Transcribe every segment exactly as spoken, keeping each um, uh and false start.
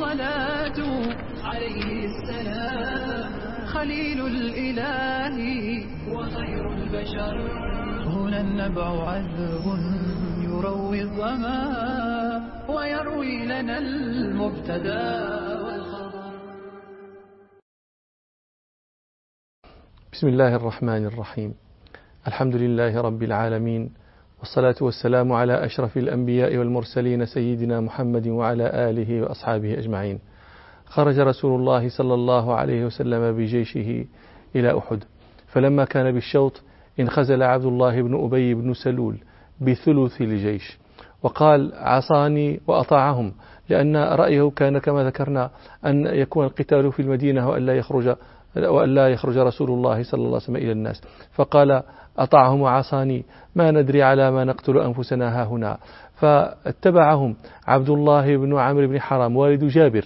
الصلاة عليه السلام خليل الإله وخير البشر. هنا النبع عذب يروي الظما ويروي لنا المبتدا والخبر. بسم الله الرحمن الرحيم. الحمد لله رب العالمين، والصلاة والسلام على أشرف الأنبياء والمرسلين سيدنا محمد وعلى آله وأصحابه أجمعين. خرج رسول الله صلى الله عليه وسلم بجيشه إلى أحد، فلما كان بالشوط انخزل عبد الله بن أبي بن سلول بثلث الجيش وقال عصاني وأطاعهم، لأن رأيه كان كما ذكرنا أن يكون القتال في المدينة وأن لا يخرج وأن لا يخرج رسول الله صلى الله عليه وسلم إلى الناس، فقال أطاعهم وعصاني ما ندري على ما نقتل أنفسنا هاهنا. فاتبعهم عبد الله بن عمرو بن حرام والد جابر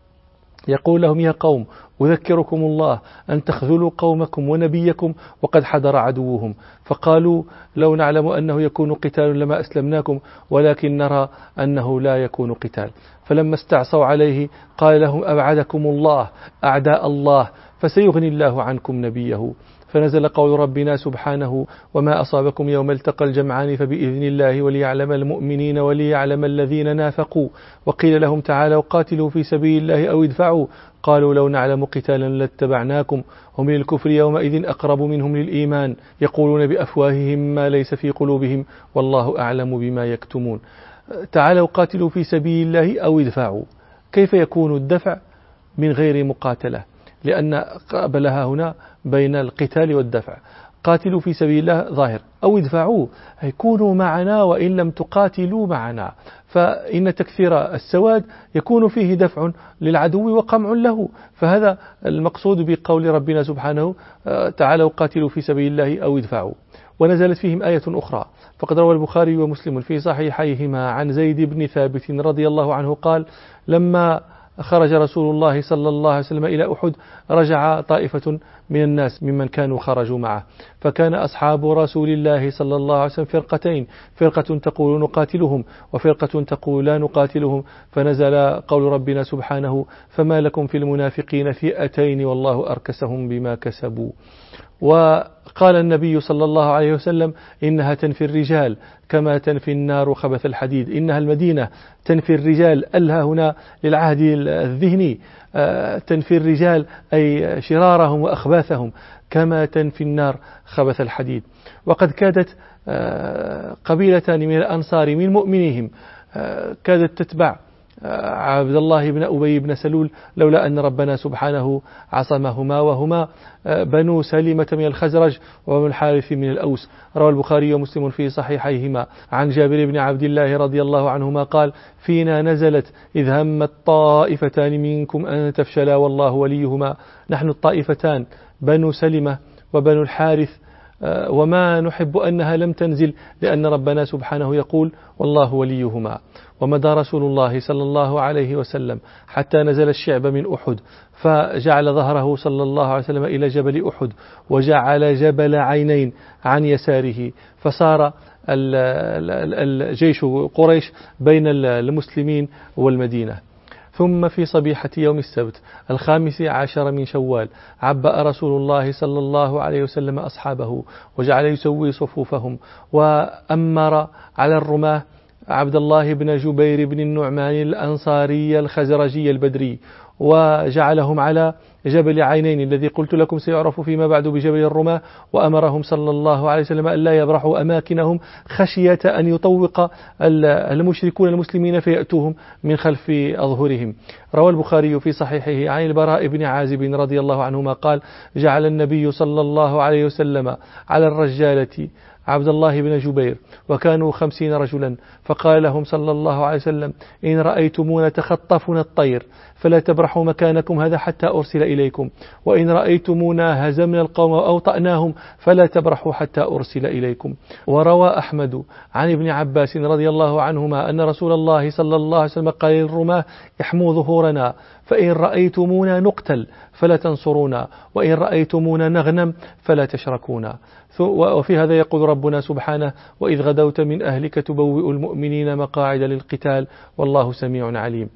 يقول لهم يا قوم أذكركم الله أن تخذلوا قومكم ونبيكم وقد حضر عدوهم. فقالوا لو نعلم أنه يكون قتال لما أسلمناكم، ولكن نرى أنه لا يكون قتال. فلما استعصوا عليه قال لهم أبعدكم الله أعداء الله فسيغني الله عنكم نبيه. فنزل قول ربنا سبحانه وما أصابكم يوم التقى الجمعان فبإذن الله وليعلم المؤمنين وليعلم الذين نافقوا. وقيل لهم تعالوا قاتلوا في سبيل الله أو ادفعوا، قالوا لو نعلم قتالا لاتبعناكم هم للكفر يومئذ أقرب منهم للإيمان يقولون بأفواههم ما ليس في قلوبهم والله أعلم بما يكتمون. تعالوا قاتلوا في سبيل الله أو ادفعوا. كيف يكون الدفع من غير مقاتلة؟ لأن قابلها هنا بين القتال والدفع. قاتلوا في سبيل الله ظاهر، أو ادفعوا يكونوا معنا وإن لم تقاتلوا معنا، فإن تكثير السواد يكون فيه دفع للعدو وقمع له. فهذا المقصود بقول ربنا سبحانه تعالوا قاتلوا في سبيل الله أو ادفعوا. ونزلت فيهم آية أخرى، فقد روى البخاري ومسلم في صحيحيهما عن زيد بن ثابت رضي الله عنه قال لما خرج رسول الله صلى الله عليه وسلم إلى أحد رجع طائفة من الناس ممن كانوا خرجوا معه، فكان أصحاب رسول الله صلى الله عليه وسلم فرقتين، فرقة تقول نقاتلهم وفرقة تقول لا نقاتلهم. فنزل قول ربنا سبحانه فما لكم في المنافقين فئتين والله أركسهم بما كسبوا. وقال النبي صلى الله عليه وسلم إنها تنفي الرجال كما تنفي النار خبث الحديد. إنها المدينة تنفي الرجال، ألها هنا للعهد الذهني، تنفي الرجال أي شرارهم وأخباثهم كما تنفي النار خبث الحديد. وقد كادت قبيلتان من الأنصار من مؤمنيهم كادت تتبع عبد الله بن أبي بن سلول لولا أن ربنا سبحانه عصمهما، وهما بنو سلمة من الخزرج وبنو الحارث من الأوس. روى البخاري ومسلم في صحيحيهما عن جابر بن عبد الله رضي الله عنهما قال فينا نزلت إذ همت طائفتان منكم أن تفشلا والله وليهما. نحن الطائفتان بنو سلمة وبنو الحارث، وما نحب أنها لم تنزل لأن ربنا سبحانه يقول والله وليهما. ومدى رسول الله صلى الله عليه وسلم حتى نزل الشعب من أحد، فجعل ظهره صلى الله عليه وسلم إلى جبل أحد وجعل جبل عينين عن يساره، فصار الجيش قريش بين المسلمين والمدينة. ثم في صبيحة يوم السبت الخامس عشر من شوال عبأ رسول الله صلى الله عليه وسلم أصحابه وجعل يسوي صفوفهم، وأمر على الرماة عبد الله بن جبير بن النعمان الأنصاري الخزرجي البدري، وجعلهم على جبل عينين الذي قلت لكم سيعرف فيما بعد بجبل الرماة. وأمرهم صلى الله عليه وسلم أن لا يبرحوا أماكنهم خشية أن يطوق المشركون المسلمين فيأتوهم من خلف أظهرهم. روى البخاري في صحيحه عن البراء بن عازب رضي الله عنهما قال جعل النبي صلى الله عليه وسلم على الرجالة عبد الله بن جبير وكانوا خمسين رجلا، فقال لهم صلى الله عليه وسلم إن رأيتمونا تخطفنا الطير فلا تبرحوا مكانكم هذا حتى أرسل إليكم، وإن رأيتمونا هزمنا القوم وأوطأناهم فلا تبرحوا حتى أرسل إليكم. وروى أحمد عن ابن عباس رضي الله عنهما أن رسول الله صلى الله عليه وسلم قال للرماة احموا ظهورنا فإن رأيتمونا نقتل فلا تنصرونا، وإن رأيتمونا نغنم فلا تشركونا. وفي هذا يقول ربنا سبحانه وإذ غدوت من أهلك تبوئ المؤمنين مقاعد للقتال والله سميع عليم.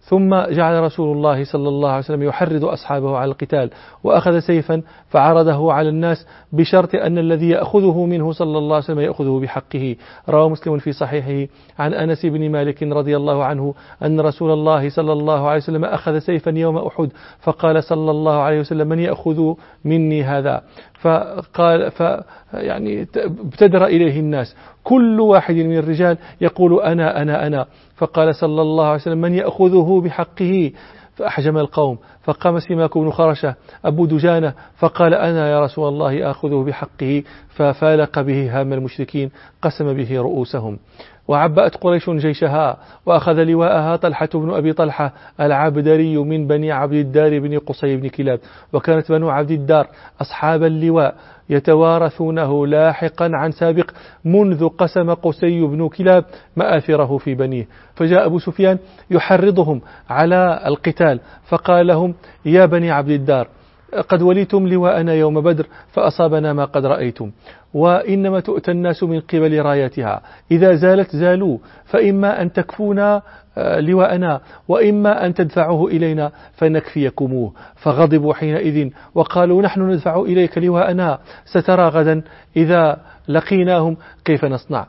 ثم جعل رسول الله صلى الله عليه وسلم يحرض أصحابه على القتال، وأخذ سيفا فعرضه على الناس بشرط أن الذي يأخذه منه صلى الله عليه وسلم يأخذه بحقه. روى مسلم في صحيحه عن أنس بن مالك رضي الله عنه أن رسول الله صلى الله عليه وسلم أخذ سيفا يوم أحد فقال صلى الله عليه وسلم: من يأخذ مني هذا؟ فقال ف يعني ابتدر إليه الناس، كل واحد من الرجال يقول: أنا أنا أنا. فقال صلى الله عليه وسلم: من يأخذه بحقه؟ فأحجم القوم، فقام سماك بن خرشة أبو دجانة فقال: أنا يا رسول الله آخذه بحقه، ففالق به هام المشركين قسم به رؤوسهم. وعبأت قريش جيشها وأخذ لواءها طلحة بن أبي طلحة العبدري من بني عبد الدار بن قصي بن كلاب، وكانت بنو عبد الدار أصحاب اللواء يتوارثونه لاحقا عن سابق منذ قسم قصي بن كلاب مآثره في بنيه. فجاء أبو سفيان يحرضهم على القتال فقال لهم: يا بني عبد الدار، قد وليتم لواءنا يوم بدر فأصابنا ما قد رأيتم، وإنما تؤتى الناس من قبل رايتها، إذا زالت زالوا، فإما أن تكفونا لواءنا وإما أن تدفعوه إلينا فنكفيكموه. فغضبوا حينئذ وقالوا: نحن ندفع إليك لواءنا، سترى غدا إذا لقيناهم كيف نصنع.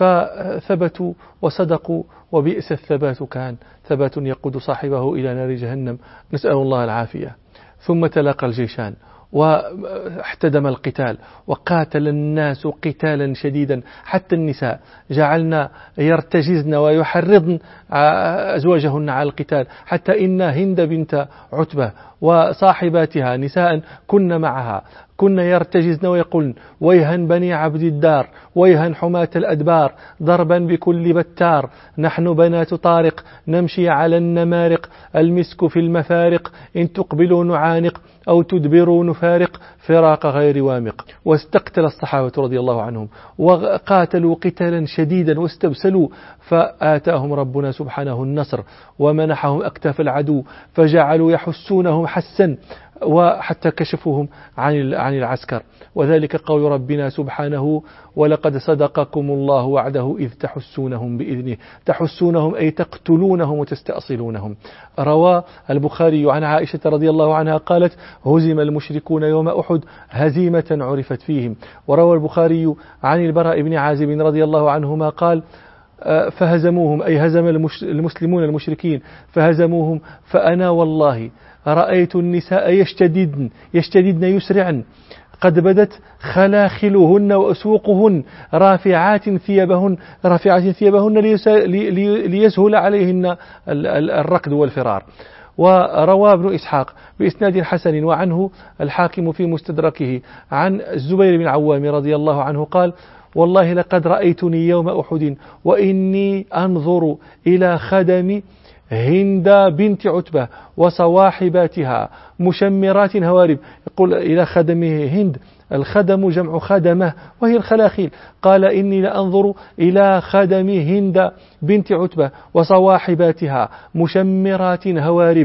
فثبتوا وصدقوا، وبئس الثبات كان، ثبات يقود صاحبه إلى نار جهنم، نسأل الله العافية. ثم تلاقى الجيشان واحتدم القتال، وقاتل الناس قتالا شديدا، حتى النساء جعلنا يرتجزن ويحرضن أزواجهن على القتال، حتى إن هند بنت عتبة وصاحباتها نساء كن معها كن يرتجزن ويقولن: ويها بني عبد الدار، ويها حماة الأدبار، ضربا بكل بتار، نحن بنات طارق نمشي على النمارق، المسك في المفارق، إن تقبلوا نعانق أو تدبروا نفارق، فراق غير وامق. واستقتل الصحابة رضي الله عنهم وقاتلوا قتالا شديدا واستبسلوا، فآتاهم ربنا سبحانه النصر ومنحهم أكتاف العدو، فجعلوا يحسونهم حسا وحتى كشفوهم عن عن العسكر. وذلك قول ربنا سبحانه: ولقد صدقكم الله وعده إذ تحسونهم بإذنه، تحسونهم أي تقتلونهم وتستأصلونهم. روى البخاري عن عائشة رضي الله عنها قالت: هزم المشركون يوم أحد هزيمة عرفت فيهم. وروى البخاري عن البراء بن عازب رضي الله عنهما قال: فهزموهم أي هزم المسلمون المشركين فهزموهم، فأنا والله رأيت النساء يشتددن يشتددن يسرعن، قد بدت خلاخلهن وأسوقهن رافعات ثيابهن رافعات ثيابهن ليسهل عليهن الركض والفرار. وروى ابن إسحاق بإسناد حسن وعنه الحاكم في مستدركه عن الزبير بن العوام رضي الله عنه قال: والله لقد رأيتني يوم أحد وإني أنظر إلى خدم هند بنت عتبة وصواحباتها مشمرات هوارب. يقول إلى خدم هند، الخدم جمع خدمة وهي الخلاخيل. قال: إني لأنظر إلى خدم هند بنت عتبة وصواحباتها مشمرات هوارب،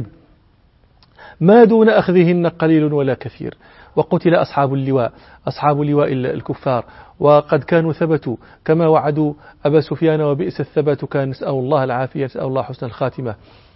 ما دون أخذهن قليل ولا كثير. وقتل أصحاب اللواء أصحاب اللواء الكفار، وقد كانوا ثبتوا كما وعدوا أبا سفيان، وبئس الثبات كان، نسأل الله العافية، نسأل الله حسن الخاتمة.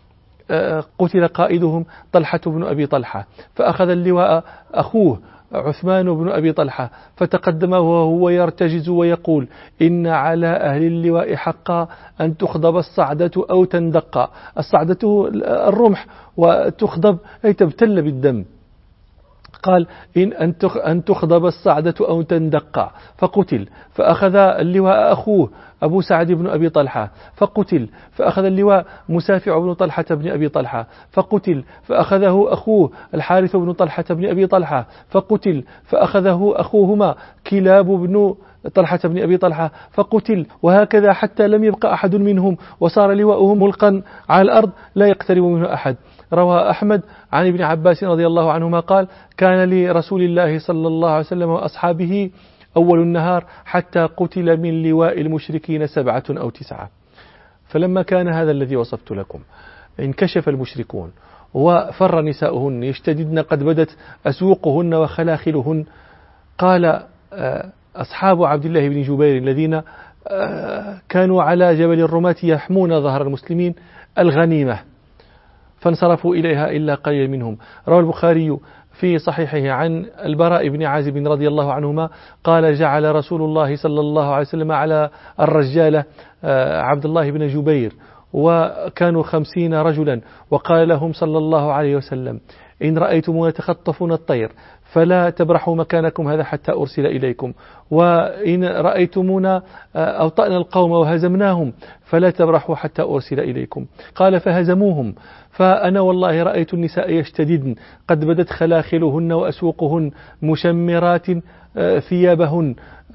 قتل قائدهم طلحة بن أبي طلحة، فأخذ اللواء أخوه عثمان بن أبي طلحة، فتقدم وهو يرتجز ويقول: إن على أهل اللواء حقا أن تخضب الصعدة أو تندق. الصعدة الرمح، وتخضب أي تبتل بالدم. قال: إن أن تخضب الصعدة أو تندق، فقتل. فأخذ اللواء أخوه أبو سعد بن أبي طلحة فقتل، فأخذ اللواء مسافع بن طلحة بن أبي طلحة فقتل، فأخذه أخوه الحارث بن طلحة بن أبي طلحة فقتل، فأخذه أخوهما كلاب بن طلحة بن أبي طلحة فقتل، وهكذا حتى لم يبقى أحد منهم، وصار لواءه ملقا على الأرض لا يقترب منه أحد. روى أحمد عن ابن عباس رضي الله عنهما قال: كان لرسول الله صلى الله عليه وسلم وأصحابه أول النهار حتى قتل من لواء المشركين سبعة أو تسعة. فلما كان هذا الذي وصفت لكم انكشف المشركون وفر نساؤهن يشتددن، قد بدت أسوقهن وخلاخلهن، قال أصحاب عبد الله بن جبير الذين كانوا على جبل الرماة يحمون ظهر المسلمين: الغنيمة. فانصرفوا إليها إلا قليل منهم. روى البخاري في صحيحه عن البراء بن عازب رضي الله عنهما قال جعل رسول الله صلى الله عليه وسلم على الرجالة عبد الله بن جبير، وكانوا خمسين رجلا، وقال لهم صلى الله عليه وسلم: إن رأيتمونا تخطفون الطير فلا تبرحوا مكانكم هذا حتى أرسل إليكم، وإن رأيتمونا أوطأنا القوم وهزمناهم فلا تبرحوا حتى أرسل إليكم. قال: فهزموهم، فأنا والله رأيت النساء يشتددن قد بدت خلاخلهن وأسوقهن مشمرات ثيابهن.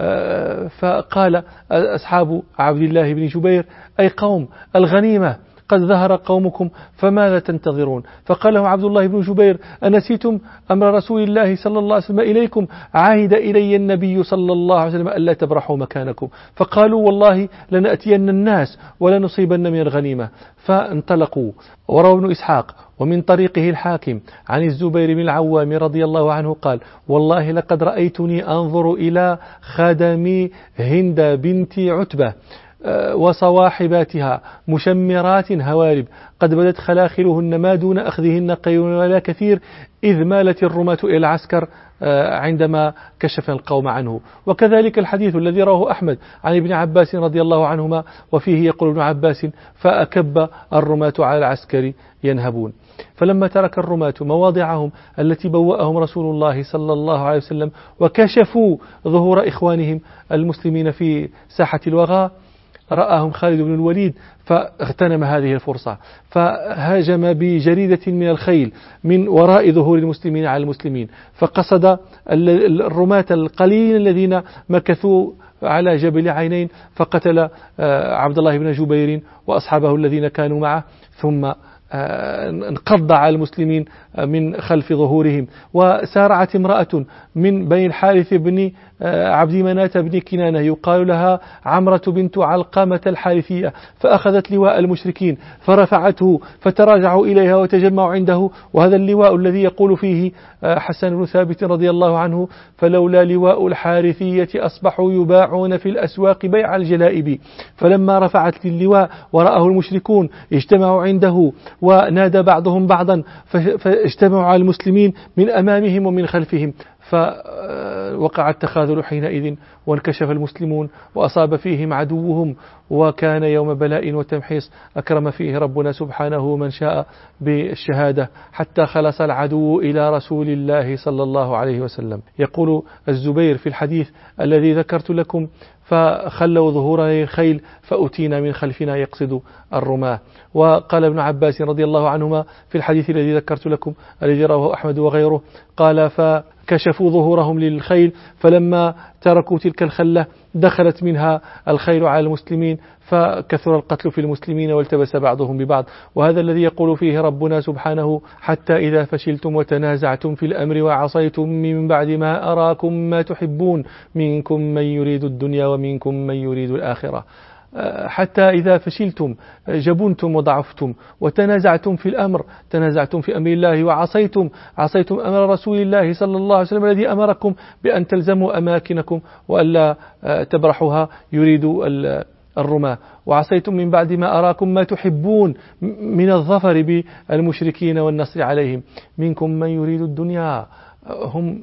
فقال أصحاب عبد الله بن جبير: أي قوم، الغنيمة قد ظهر قومكم فماذا تنتظرون؟ فقال لهم عبد الله بن جبير: أنسيتم أمر رسول الله صلى الله عليه وسلم إليكم؟ عهد إلي النبي صلى الله عليه وسلم ألا تبرحوا مكانكم. فقالوا: والله لنأتين الناس ولنصيبن من الغنيمة. فانطلقوا. وروى ابن إسحاق ومن طريقه الحاكم عن الزبير بن العوام رضي الله عنه قال: والله لقد رأيتني أنظر إلى خادم هند بنت عتبة وصواحباتها مشمرات هوارب قد بدت خلاخلهن ما دون أخذهن قيل ولا كثير، إذ مالت الرماة إلى العسكر عندما كشف القوم عنه. وكذلك الحديث الذي رواه أحمد عن ابن عباس رضي الله عنهما، وفيه يقول ابن عباس: فأكب الرماة على العسكر ينهبون. فلما ترك الرماة مواضعهم التي بوأهم رسول الله صلى الله عليه وسلم وكشفوا ظهور إخوانهم المسلمين في ساحة الوغى، رآهم خالد بن الوليد فاغتنم هذه الفرصة، فهاجم بجريدة من الخيل من وراء ظهور المسلمين على المسلمين، فقصد الرماة القليل الذين مكثوا على جبل عينين، فقتل عبد الله بن جبير وأصحابه الذين كانوا معه، ثم انقض على المسلمين من خلف ظهورهم. وسارعت امرأة من بين الحارث بن عبد مناة بن كنانة يقال لها عمرة بنت علقمة الحارثية، فأخذت لواء المشركين فرفعته، فتراجعوا إليها وتجمعوا عنده. وهذا اللواء الذي يقول فيه حسن بن ثابت رضي الله عنه: فلولا لواء الحارثية أصبحوا يباعون في الأسواق بيع الجلائب. فلما رفعت اللواء ورآه المشركون اجتمعوا عنده، ونادى بعضهم بعضا، فاجتمعوا على المسلمين من أمامهم ومن خلفهم، فوقع التخاذل حينئذ، وانكشف المسلمون وأصاب فيهم عدوهم. وكان يوم بلاء وتمحيص أكرم فيه ربنا سبحانه من شاء بالشهادة، حتى خلص العدو إلى رسول الله صلى الله عليه وسلم. يقول الزبير في الحديث الذي ذكرت لكم: فخلوا ظهورنا الخيل فأتينا من خلفنا، يقصد الرماة. وقال ابن عباس رضي الله عنهما في الحديث الذي ذكرت لكم الذي رواه أحمد وغيره، قال: فكشفوا ظهورهم للخيل، فلما تركوا تلك الخلة دخلت منها الخيل على المسلمين، فكثر القتل في المسلمين والتبس بعضهم ببعض. وهذا الذي يقول فيه ربنا سبحانه: حتى إذا فشلتم وتنازعتم في الأمر وعصيتم من بعد ما أراكم ما تحبون منكم من يريد الدنيا ومنكم من يريد الآخرة. حتى إذا فشلتم، جبنتم وضعفتم وتنازعتم في الأمر، تنازعتم في أمر الله وعصيتم عصيتم أمر رسول الله صلى الله عليه وسلم الذي أمركم بأن تلزموا أماكنكم وألا تبرحوها، يريد الرماة. وعصيتم من بعد ما أراكم ما تحبون من الظفر بالمشركين والنصر عليهم، منكم من يريد الدنيا، هم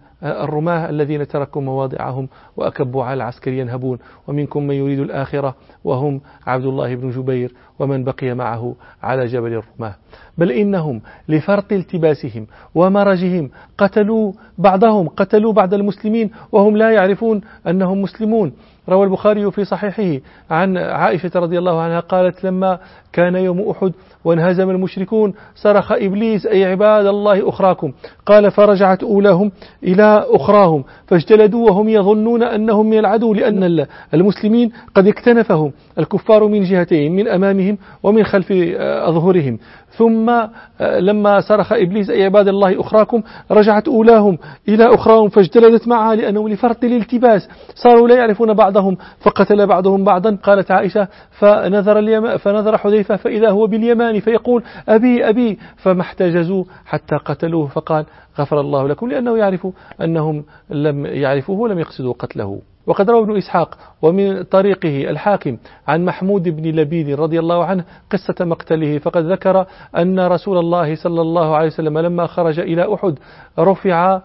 الرماة الذين تركوا مواضعهم وأكبوا على العسكر ينهبون، ومنكم من يريد الآخرة، وهم عبد الله بن جبير ومن بقي معه على جبل الرماة. بل إنهم لفرط التباسهم ومرجهم قتلوا بعضهم، قتلوا بعض المسلمين وهم لا يعرفون أنهم مسلمون. روى البخاري في صحيحه عن عائشة رضي الله عنها قالت: لما كان يوم أحد وانهزم المشركون صرخ إبليس: أي عباد الله أخراكم. قال: فرجعت أولاهم إلى أخراهم فاجتلدوا وهم يظنون أنهم من العدو، لأن المسلمين قد اكتنفهم الكفار من جهتين، من أمامهم ومن خلف أظهرهم. ثم لما صرخ إبليس: أي عباد الله أخراكم، رجعت أولاهم إلى أخراهم فاجتلدت معها، لأنهم لفرط الالتباس صاروا لا يعرفون بعضهم، فقتل بعضهم بعضا. قالت عائشة: فنظر, اليم... فنظر حذيفة فإذا هو باليمان فيقول: أبي أبي، فما احتجزوا حتى قتلوه، فقال: غفر الله لكم، لأنه يعرف أنهم لم يعرفوه ولم يقصدوا قتله. وقد روى ابن إسحاق ومن طريقه الحاكم عن محمود بن لبيد رضي الله عنه قصة مقتله، فقد ذكر أن رسول الله صلى الله عليه وسلم لما خرج إلى أحد رفع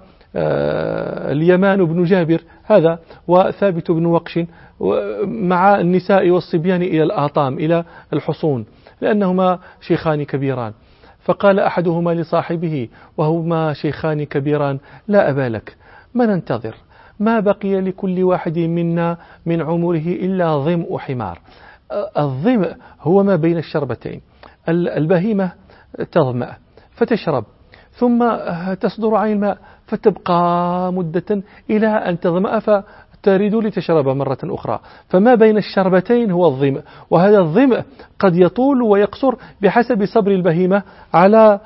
اليمان بن جابر هذا وثابت بن وقش مع النساء والصبيان إلى الآطام إلى الحصون، لأنهما شيخان كبيران. فقال أحدهما لصاحبه وهما شيخان كبيران: لا أبا لك، ما ننتظر؟ ما بقي لكل واحد منا من عمره إلا ظمء حمار. الظمء هو ما بين الشربتين. البهيمة تظمأ فتشرب ثم تصدر عن الماء فتبقى مدة إلى أن تظمأ فتريد لتشرب مرة أخرى، فما بين الشربتين هو الظمء. وهذا الظمء قد يطول ويقصر بحسب صبر البهيمة على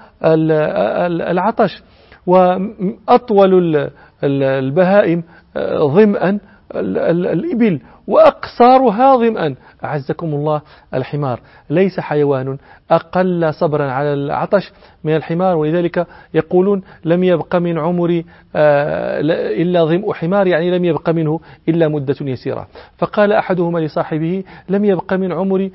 العطش، وأطول البهائم ظمأ الإبل وأقصارها ظمأ أعزكم الله الحمار. ليس حيوان أقل صبرا على العطش من الحمار، ولذلك يقولون لم يبق من عمري إلا ظمء حمار، يعني لم يبق منه إلا مدة يسيرة. فقال أحدهما لصاحبه: لم يبق من عمري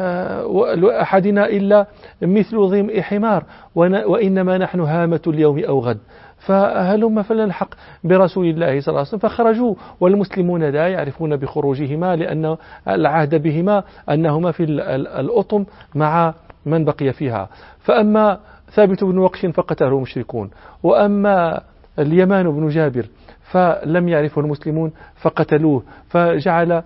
أحدنا إلا مثل ظمء حمار، وإنما نحن هامة اليوم أو غد، فهلم فلنلحق برسول الله صلى الله عليه وسلم. فخرجوا والمسلمون لا يعرفون بخروجهما، لأن العهد بهما أنهما في الأطم مع من بقي فيها. فأما ثابت بن وقش فقتله المشركون، وأما اليمان بن جابر فلم يعرفه المسلمون فقتلوه. فجعل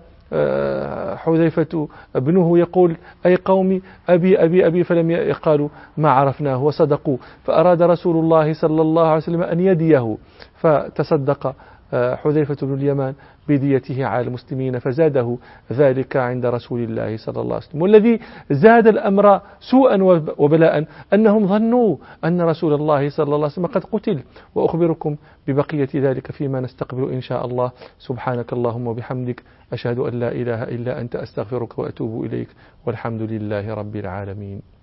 حذيفة ابنه يقول: أي قوم أبي أبي أبي، فلم يقالوا ما عرفناه، وصدقوا. فأراد رسول الله صلى الله عليه وسلم أن يديه، فتصدق حذيفة بن اليمان بديته على المسلمين، فزاده ذلك عند رسول الله صلى الله عليه وسلم. والذي زاد الأمر سوءا وبلاء أنهم ظنوا أن رسول الله صلى الله عليه وسلم قد قتل، وأخبركم ببقية ذلك فيما نستقبل إن شاء الله. سبحانك اللهم وبحمدك، أشهد أن لا إله إلا أنت، أستغفرك وأتوب إليك، والحمد لله رب العالمين.